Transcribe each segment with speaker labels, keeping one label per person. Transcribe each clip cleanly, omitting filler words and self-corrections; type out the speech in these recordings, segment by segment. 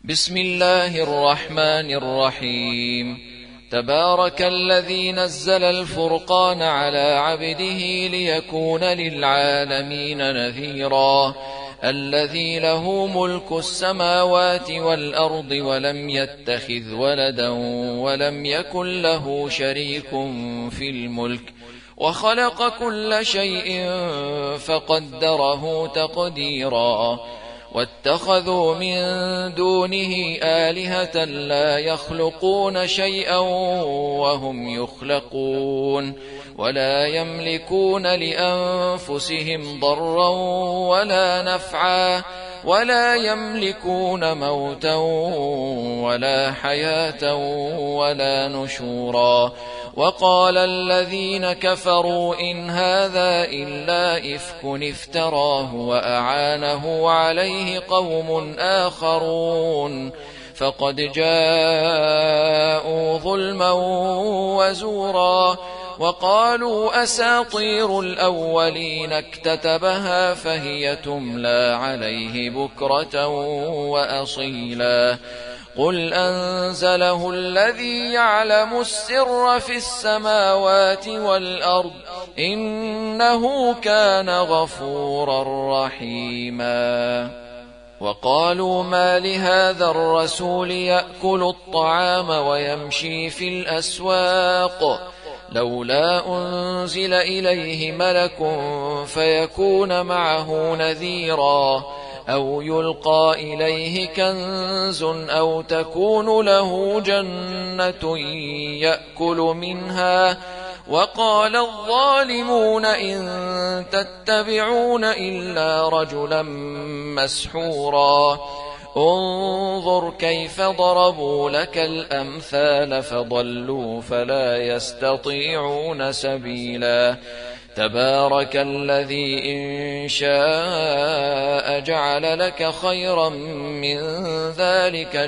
Speaker 1: بسم الله الرحمن الرحيم. تبارك الذي نزل الفرقان على عبده ليكون للعالمين نذيرا. الذي له ملك السماوات والأرض ولم يتخذ ولدا ولم يكن له شريك في الملك وخلق كل شيء فقدره تقديرا. واتخذوا من دونه آلهة لا يخلقون شيئا وهم يخلقون ولا يملكون لأنفسهم ضرا ولا نفعا ولا يملكون موتا ولا حياة ولا نشورا. وقال الذين كفروا إن هذا إلا إفك افتراه وأعانه عليه قوم آخرون فقد جاءوا ظلما وزورا. وقالوا أساطير الأولين اكتتبها فهي تملى عليه بكرة وأصيلا. قل أنزله الذي يعلم السر في السماوات والأرض إنه كان غفورا رحيما. وقالوا ما لهذا الرسول يأكل الطعام ويمشي في الأسواق لولا أنزل إليه ملك فيكون معه نذيرا أو يلقى إليه كنز أو تكون له جنة يأكل منها. وقال الظالمون إن تتبعون إلا رجلا مسحورا. انظر كيف ضربوا لك الأمثال فضلوا فلا يستطيعون سبيلا. تبارك الذي إن شاء جعل لك خيرا من ذلك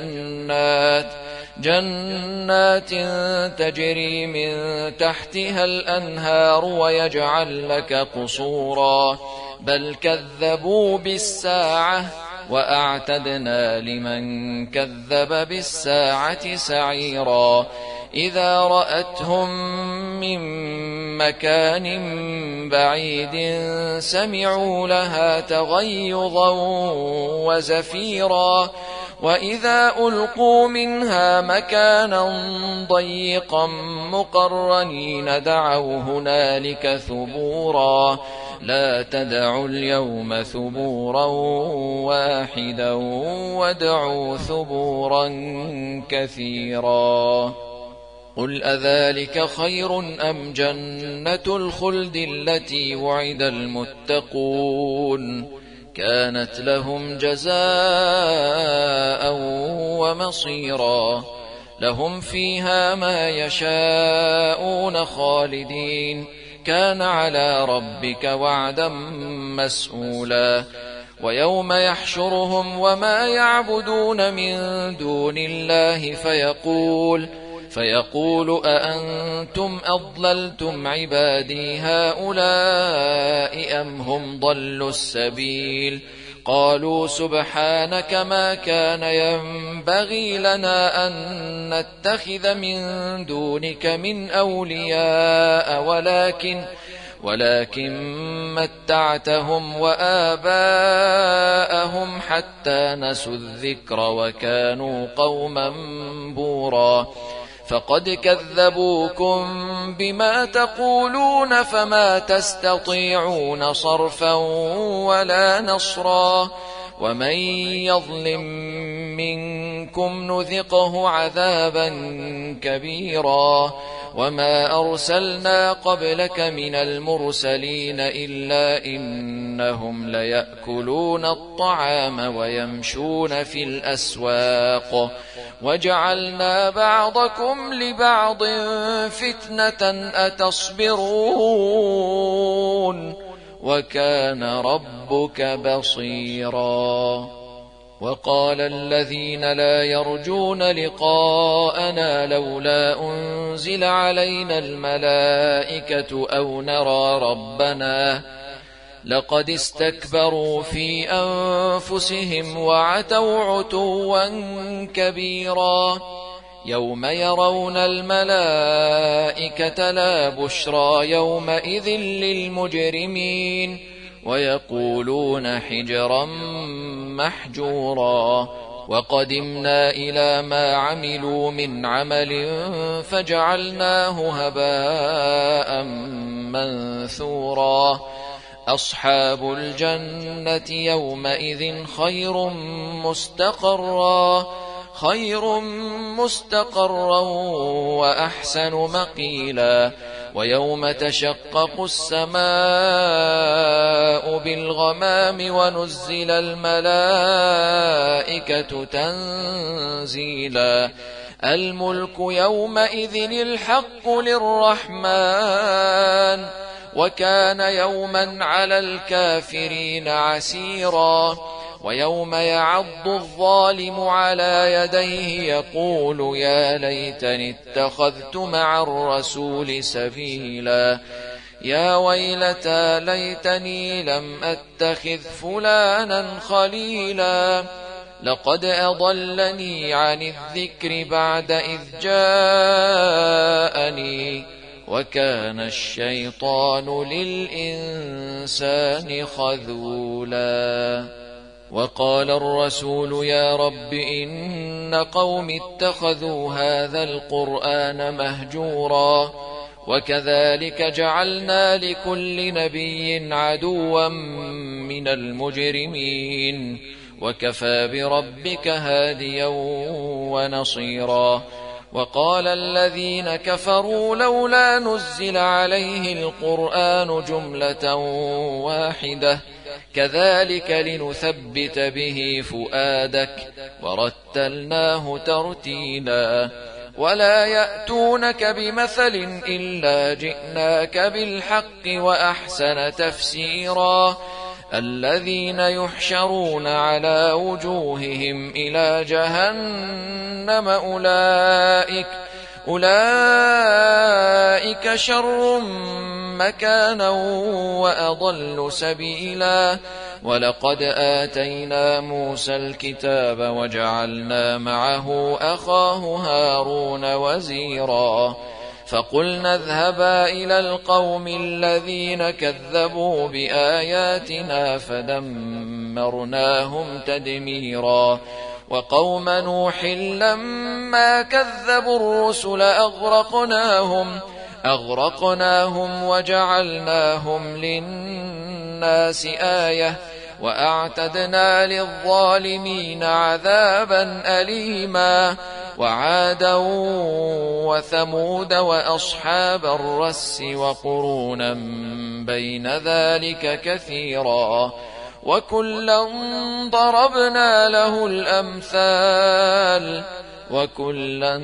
Speaker 1: جنات تجري من تحتها الأنهار ويجعل لك قصورا بل كذبوا بالساعة وأعتدنا لمن كذب بالساعة سعيرا. إذا رأتهم من مكان بعيد سمعوا لها تغيظا وزفيرا. وإذا ألقوا منها مكانا ضيقا مقرنين دعوا هنالك ثبورا. لا تدعوا اليوم ثبورا واحدا وادعوا ثبورا كثيرا. قل أذلك خير أم جنة الخلد التي وعد المتقون كانت لهم جزاء ومصيرا. لهم فيها ما يشاءون خالدين كان على ربك وعدا مسئولا. ويوم يحشرهم وما يعبدون من دون الله فيقول أأنتم أضللتم عبادي هؤلاء أم هم ضلوا السبيل. قالوا سبحانك ما كان ينبغي لنا أن نتخذ من دونك من أولياء ولكن متعتهم وآباءهم حتى نسوا الذكر وكانوا قوما بورا. فقد كذبوكم بما تقولون فما تستطيعون صرفا ولا نصرا. ومن يظلم منكم نذقه عذابا كبيرا. وما أرسلنا قبلك من المرسلين إلا إنهم ليأكلون الطعام ويمشون في الأسواق وجعلنا بعضكم لبعض فتنة أتصبرون وكان ربك بصيرا. وقال الذين لا يرجون لقاءنا لولا أنزل علينا الملائكة أو نرى ربنا لقد استكبروا في أنفسهم وعتوا عتوا كبيرا يوم يرون الملائكة لا بشرى يومئذ للمجرمين ويقولون حجرا محجورا وقدمنا إلى ما عملوا من عمل فجعلناه هباء منثورا أصحاب الجنة يومئذ خير مستقرا وأحسن مقيلا ويوم تشقق السماء بالغمام ونزل الملائكة تنزيلا الملك يومئذ الحق للرحمن وكان يوما على الكافرين عسيرا ويوم يعض الظالم على يديه يقول يا ليتني اتخذت مع الرسول سبيلا يا ويلتى ليتني لم أتخذ فلانا خليلا لقد أضلني عن الذكر بعد إذ جاءني وكان الشيطان للإنسان خذولا وقال الرسول يا رب إن قوم اتخذوا هذا القرآن مهجورا وكذلك جعلنا لكل نبي عدوا من المجرمين وكفى بربك هاديا ونصيرا وقال الذين كفروا لولا نزل عليه القرآن جملة واحدة كذلك لنثبت به فؤادك ورتلناه ترتيلا ولا يأتونك بمثل إلا جئناك بالحق وأحسن تفسيرا الذين يحشرون على وجوههم إلى جهنم أولئك شر مكانا وأضل سبيلا ولقد آتينا موسى الكتاب وجعلنا معه أخاه هارون وزيرا فقلنا اذهبا إلى القوم الذين كذبوا بآياتنا فدمرناهم تدميرا وقوم نوح لما كذبوا الرسل أغرقناهم وجعلناهم للناس آية وأعتدنا للظالمين عذابا أليما وعادا وثمود وأصحاب الرس وقرونا بين ذلك كثيرا وكلا ضربنا له الأمثال وكلا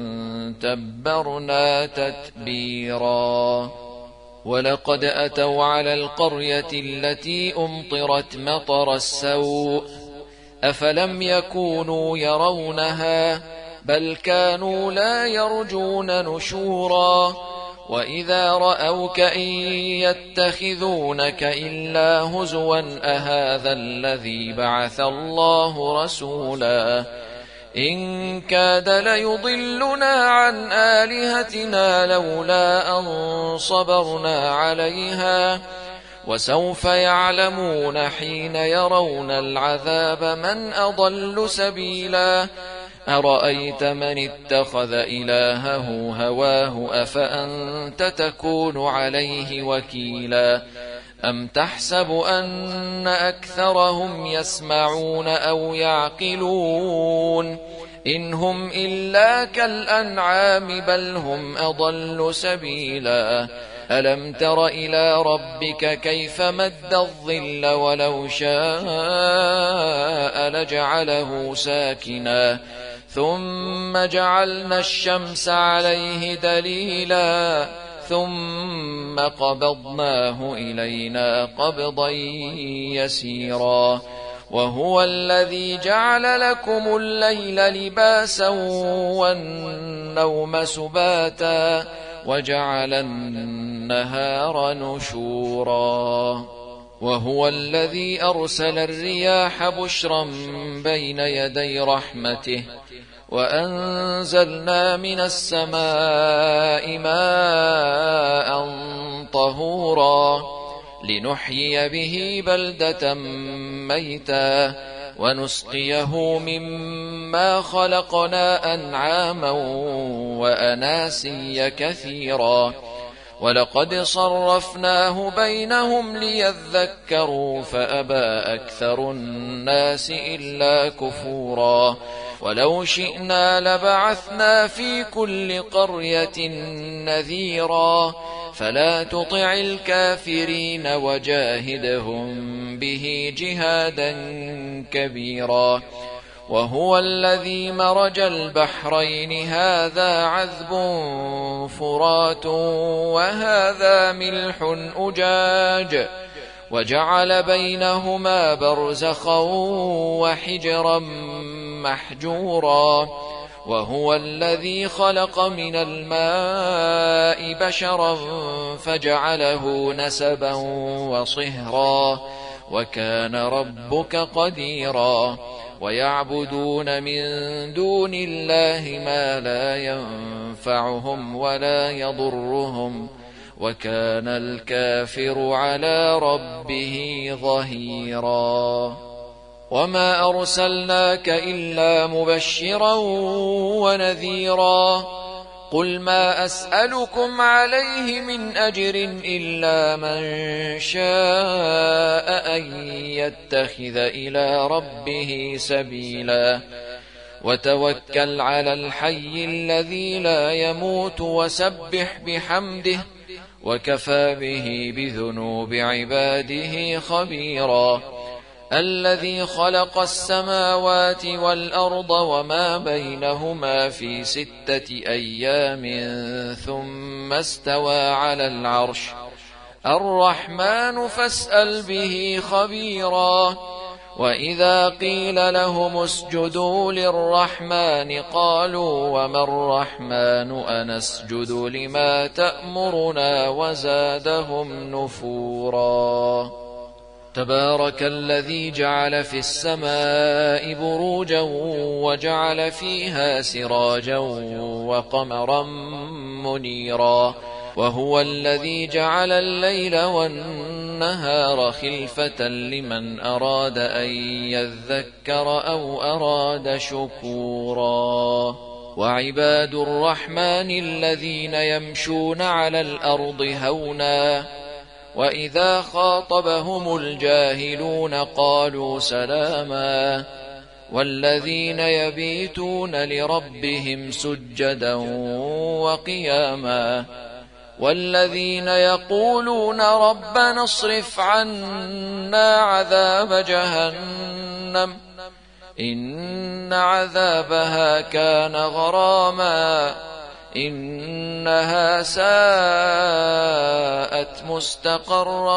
Speaker 1: تبرنا تتبيرا ولقد أتوا على القرية التي أمطرت مطر السوء أفلم يكونوا يرونها بل كانوا لا يرجون نشورا وإذا رأوك إن يتخذونك إلا هزوا أهذا الذي بعث الله رسولا إن كاد ليضلنا عن آلهتنا لولا أن صبرنا عليها وسوف يعلمون حين يرون العذاب من أضل سبيلا أرأيت من اتخذ إلهه هواه أفأنت تكون عليه وكيلا أم تحسب أن أكثرهم يسمعون أو يعقلون إن هم إلا كالأنعام بل هم أضل سبيلا ألم تر إلى ربك كيف مد الظل ولو شاء لجعله ساكنا ثم جعلنا الشمس عليه دليلا ثم قبضناه إلينا قبضا يسيرا وهو الذي جعل لكم الليل لباسا والنوم سباتا وجعل النهار نشورا وهو الذي أرسل الرياح بشرا بين يدي رحمته وأنزلنا من السماء ماء طهورا لنحيي به بلدة ميتا ونسقيه مما خلقنا أنعاما وأناسيا كثيرا ولقد صرفناه بينهم ليذكروا فأبى أكثر الناس إلا كفورا ولو شئنا لبعثنا في كل قرية نذيرا فلا تطع الكافرين وجاهدهم به جهادا كبيرا وهو الذي مرج البحرين هذا عذب فرات وهذا ملح أجاج وجعل بينهما برزخا وحجرا محجورا وهو الذي خلق من الماء بشرا فجعله نسبا وصهرا وكان ربك قديرا ويعبدون من دون الله ما لا ينفعهم ولا يضرهم وكان الكافر على ربه ظهيرا وما أرسلناك إلا مبشرا ونذيرا قل ما أسألكم عليه من أجر إلا من شاء أن يتخذ إلى ربه سبيلا وتوكل على الحي الذي لا يموت وسبح بحمده وكفى به بذنوب عباده خبيرا الذي خلق السماوات والأرض وما بينهما في 6 أيام ثم استوى على العرش الرحمن فاسأل به خبيرا وإذا قيل لهم اسجدوا للرحمن قالوا وما الرحمن أنسجد لما تأمرنا وزادهم نفورا تبارك الذي جعل في السماء بروجا وجعل فيها سراجا وقمرا منيرا وهو الذي جعل الليل والنهار خلفة لمن أراد أن يذكر أو أراد شكورا وعباد الرحمن الذين يمشون على الأرض هونا وإذا خاطبهم الجاهلون قالوا سلاما والذين يبيتون لربهم سجدا وقياما والذين يقولون ربنا اصرف عنا عذاب جهنم إن عذابها كان غراما إنها ساءت مستقرا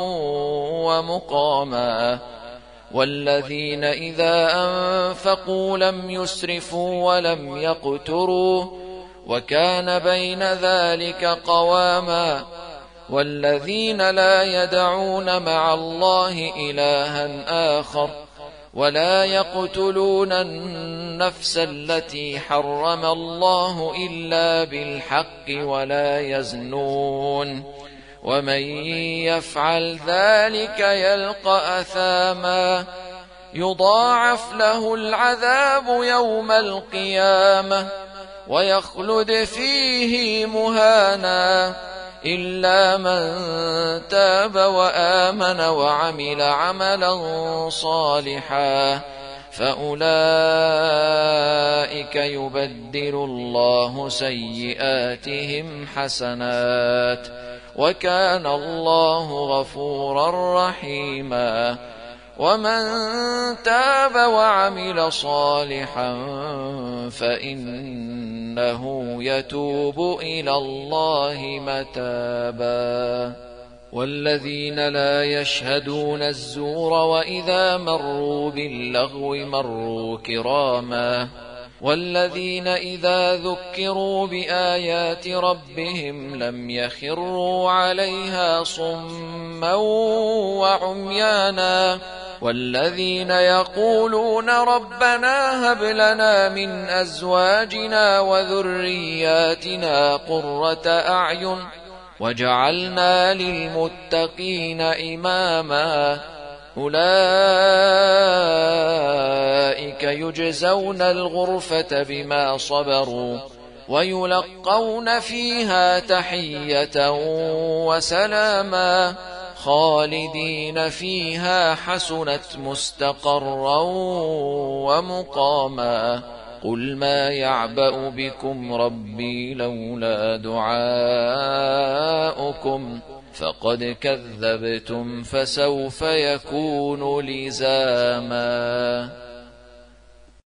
Speaker 1: ومقاما والذين إذا أنفقوا لم يسرفوا ولم يقتروا وكان بين ذلك قواما والذين لا يدعون مع الله إلها آخر ولا يقتلون النفس التي حرم الله إلا بالحق ولا يزنون ومن يفعل ذلك يلقى أثاما يضاعف له العذاب يوم القيامة ويخلد فيه مهانا إلا من تاب وآمن وعمل عملا صالحا فأولئك يبدل الله سيئاتهم حسنات وكان الله غفورا رحيما ومن تاب وعمل صالحا فإنه يتوب إلى الله متابا والذين لا يشهدون الزور وإذا مروا باللغو مروا كراما والذين إذا ذكروا بآيات ربهم لم يخروا عليها صما وعميانا والذين يقولون ربنا هب لنا من أزواجنا وذرياتنا قرة أعين وجعلنا للمتقين إماما أولئك يجزون الغرفة بما صبروا ويلقون فيها تحية وسلاما خالدين فيها حسنت مستقرا ومقاما قل ما يعبأ بكم ربي لولا دعاؤكم فقد كذبتم فسوف يكون لزاما.